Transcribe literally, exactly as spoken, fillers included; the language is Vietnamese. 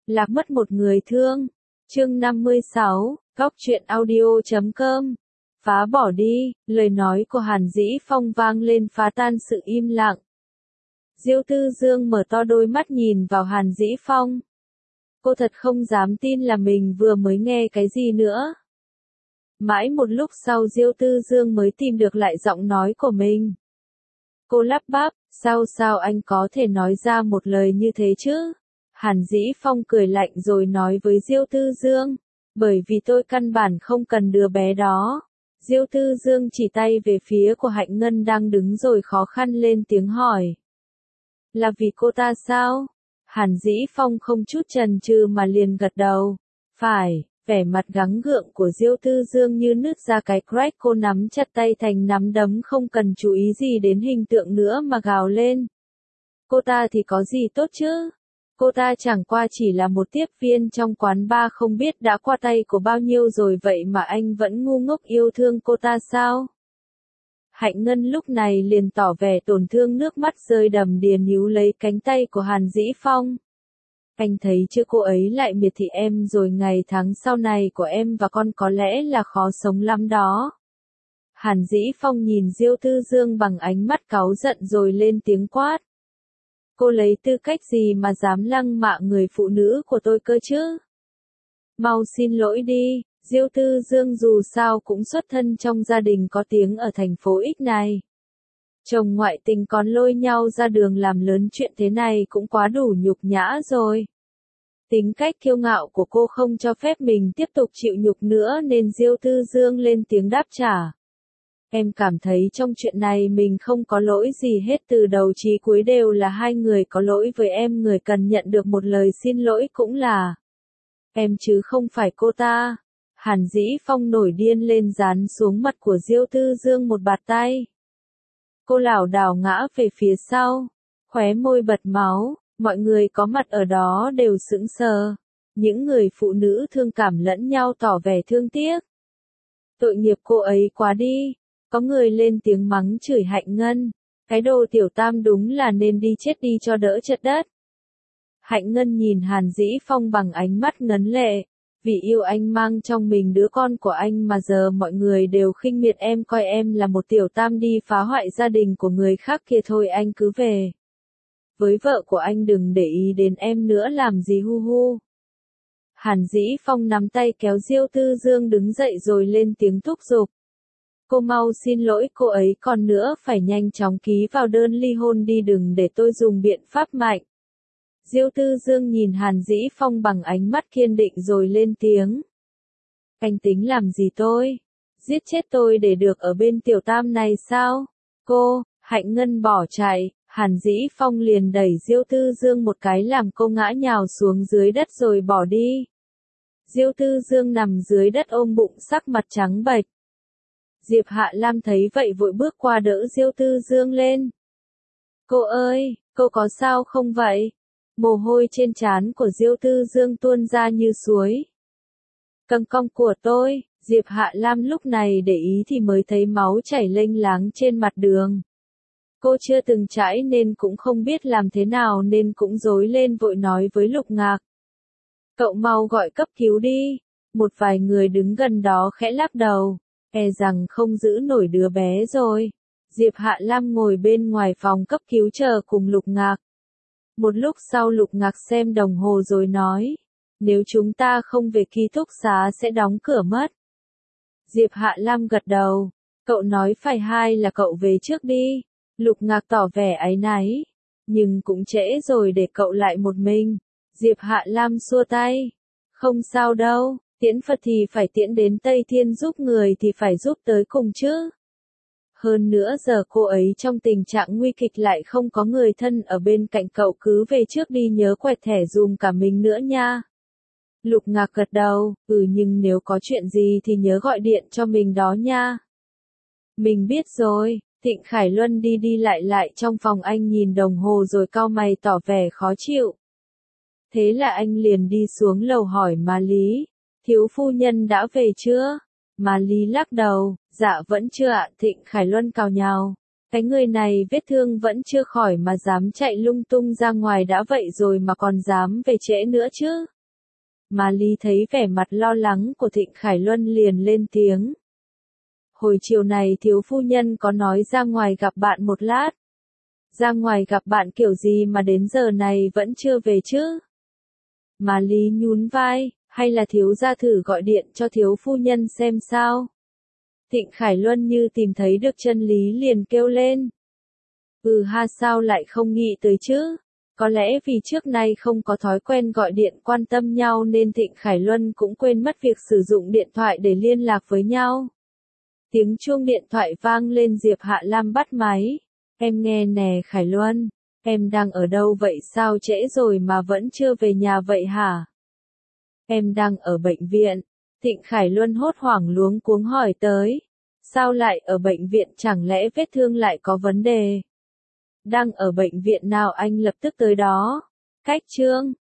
Lạc mất một người thương. Chương năm mươi sáu, góc truyện audio chấm com. Phá bỏ đi, lời nói của Hàn Dĩ Phong vang lên phá tan sự im lặng. Diêu Tư Dương mở to đôi mắt nhìn vào Hàn Dĩ Phong. Cô thật không dám tin là mình vừa mới nghe cái gì nữa. Mãi một lúc sau Diêu Tư Dương mới tìm được lại giọng nói của mình. Cô lắp bắp, sao sao anh có thể nói ra một lời như thế chứ? Hàn Dĩ Phong cười lạnh rồi nói với Diêu Tư Dương, bởi vì tôi căn bản không cần đứa bé đó. Diêu Tư Dương chỉ tay về phía của Hạnh Ngân đang đứng rồi khó khăn lên tiếng hỏi. Là vì cô ta sao? Hàn Dĩ Phong không chút chần chừ mà liền gật đầu. Phải, vẻ mặt gắng gượng của Diêu Tư Dương như nứt ra cái crack, cô nắm chặt tay thành nắm đấm không cần chú ý gì đến hình tượng nữa mà gào lên. Cô ta thì có gì tốt chứ? Cô ta chẳng qua chỉ là một tiếp viên trong quán bar không biết đã qua tay của bao nhiêu rồi, vậy mà anh vẫn ngu ngốc yêu thương cô ta sao? Hạnh Ngân lúc này liền tỏ vẻ tổn thương, nước mắt rơi đầm đìa níu lấy cánh tay của Hàn Dĩ Phong. Anh thấy chưa, cô ấy lại miệt thị em rồi, ngày tháng sau này của em và con có lẽ là khó sống lắm đó. Hàn Dĩ Phong nhìn Diêu Tư Dương bằng ánh mắt cáu giận rồi lên tiếng quát. Cô lấy tư cách gì mà dám lăng mạ người phụ nữ của tôi cơ chứ? Mau xin lỗi đi, Diêu Tư Dương dù sao cũng xuất thân trong gia đình có tiếng ở thành phố X này. Chồng ngoại tình còn lôi nhau ra đường làm lớn chuyện thế này cũng quá đủ nhục nhã rồi. Tính cách kiêu ngạo của cô không cho phép mình tiếp tục chịu nhục nữa nên Diêu Tư Dương lên tiếng đáp trả. Em cảm thấy trong chuyện này mình không có lỗi gì hết, từ đầu chí cuối đều là hai người có lỗi với em, người cần nhận được một lời xin lỗi cũng là em chứ không phải cô ta. Hàn Dĩ Phong nổi điên lên dán xuống mặt của Diêu Tư Dương một bạt tay. Cô lảo đảo ngã về phía sau, khóe môi bật máu, mọi người có mặt ở đó đều sững sờ. Những người phụ nữ thương cảm lẫn nhau tỏ vẻ thương tiếc. Tội nghiệp cô ấy quá đi. Có người lên tiếng mắng chửi Hạnh Ngân, cái đồ tiểu tam đúng là nên đi chết đi cho đỡ chật đất. Hạnh Ngân nhìn Hàn Dĩ Phong bằng ánh mắt ngấn lệ, vì yêu anh mang trong mình đứa con của anh mà giờ mọi người đều khinh miệt em, coi em là một tiểu tam đi phá hoại gia đình của người khác kia, thôi anh cứ về với vợ của anh, đừng để ý đến em nữa làm gì, hu hu. Hàn Dĩ Phong nắm tay kéo Diêu Tư Dương đứng dậy rồi lên tiếng thúc giục. Cô mau xin lỗi cô ấy, còn nữa phải nhanh chóng ký vào đơn ly hôn đi, đừng để tôi dùng biện pháp mạnh. Diêu Tư Dương nhìn Hàn Dĩ Phong bằng ánh mắt kiên định rồi lên tiếng. Anh tính làm gì tôi? Giết chết tôi để được ở bên tiểu tam này sao? Cô, Hạnh Ngân bỏ chạy, Hàn Dĩ Phong liền đẩy Diêu Tư Dương một cái làm cô ngã nhào xuống dưới đất rồi bỏ đi. Diêu Tư Dương nằm dưới đất ôm bụng, sắc mặt trắng bệch. Diệp Hạ Lam thấy vậy vội bước qua đỡ Diêu Tư Dương lên. Cô ơi, cô có sao không vậy? Mồ hôi trên trán của Diêu Tư Dương tuôn ra như suối. Cầm cong của tôi, Diệp Hạ Lam lúc này để ý thì mới thấy máu chảy lênh láng trên mặt đường. Cô chưa từng chãi nên cũng không biết làm thế nào nên cũng rối lên vội nói với Lục Ngạc. Cậu mau gọi cấp cứu đi. Một vài người đứng gần đó khẽ lắc đầu. E rằng không giữ nổi đứa bé rồi. Diệp Hạ Lam ngồi bên ngoài phòng cấp cứu chờ cùng Lục Ngạc. Một lúc sau Lục Ngạc xem đồng hồ rồi nói. Nếu chúng ta không về ký túc xá sẽ đóng cửa mất. Diệp Hạ Lam gật đầu. Cậu nói phải, hay là cậu về trước đi. Lục Ngạc tỏ vẻ áy náy. Nhưng cũng trễ rồi, để cậu lại một mình. Diệp Hạ Lam xua tay. Không sao đâu. Tiễn Phật thì phải tiễn đến Tây Thiên, giúp người thì phải giúp tới cùng chứ. Hơn nữa giờ cô ấy trong tình trạng nguy kịch lại không có người thân ở bên cạnh, cậu cứ về trước đi, nhớ quẹt thẻ dùm cả mình nữa nha. Lục Ngạc gật đầu, ừ nhưng nếu có chuyện gì thì nhớ gọi điện cho mình đó nha. Mình biết rồi. Thịnh Khải Luân đi đi lại lại trong phòng, anh nhìn đồng hồ rồi cau mày tỏ vẻ khó chịu. Thế là anh liền đi xuống lầu hỏi Má Lý. Thiếu phu nhân đã về chưa? Má Lý lắc đầu, dạ vẫn chưa ạ. Thịnh Khải Luân cào nhào. Cái người này vết thương vẫn chưa khỏi mà dám chạy lung tung ra ngoài, đã vậy rồi mà còn dám về trễ nữa chứ. Mà Lý thấy vẻ mặt lo lắng của Thịnh Khải Luân liền lên tiếng. Hồi chiều này thiếu phu nhân có nói ra ngoài gặp bạn một lát. Ra ngoài gặp bạn kiểu gì mà đến giờ này vẫn chưa về chứ? Mà Lý nhún vai, hay là thiếu gia thử gọi điện cho thiếu phu nhân xem sao? Thịnh Khải Luân như tìm thấy được chân lý liền kêu lên. Ừ ha, sao lại không nghĩ tới chứ? Có lẽ vì trước nay không có thói quen gọi điện quan tâm nhau nên Thịnh Khải Luân cũng quên mất việc sử dụng điện thoại để liên lạc với nhau. Tiếng chuông điện thoại vang lên, Diệp Hạ Lam bắt máy. Em nghe nè Khải Luân, em đang ở đâu vậy, sao trễ rồi mà vẫn chưa về nhà vậy hả? Em đang ở bệnh viện. Thịnh Khải Luân hốt hoảng luống cuống hỏi tới. Sao lại ở bệnh viện, chẳng lẽ vết thương lại có vấn đề? Đang ở bệnh viện nào, anh lập tức tới đó. Cách Trương,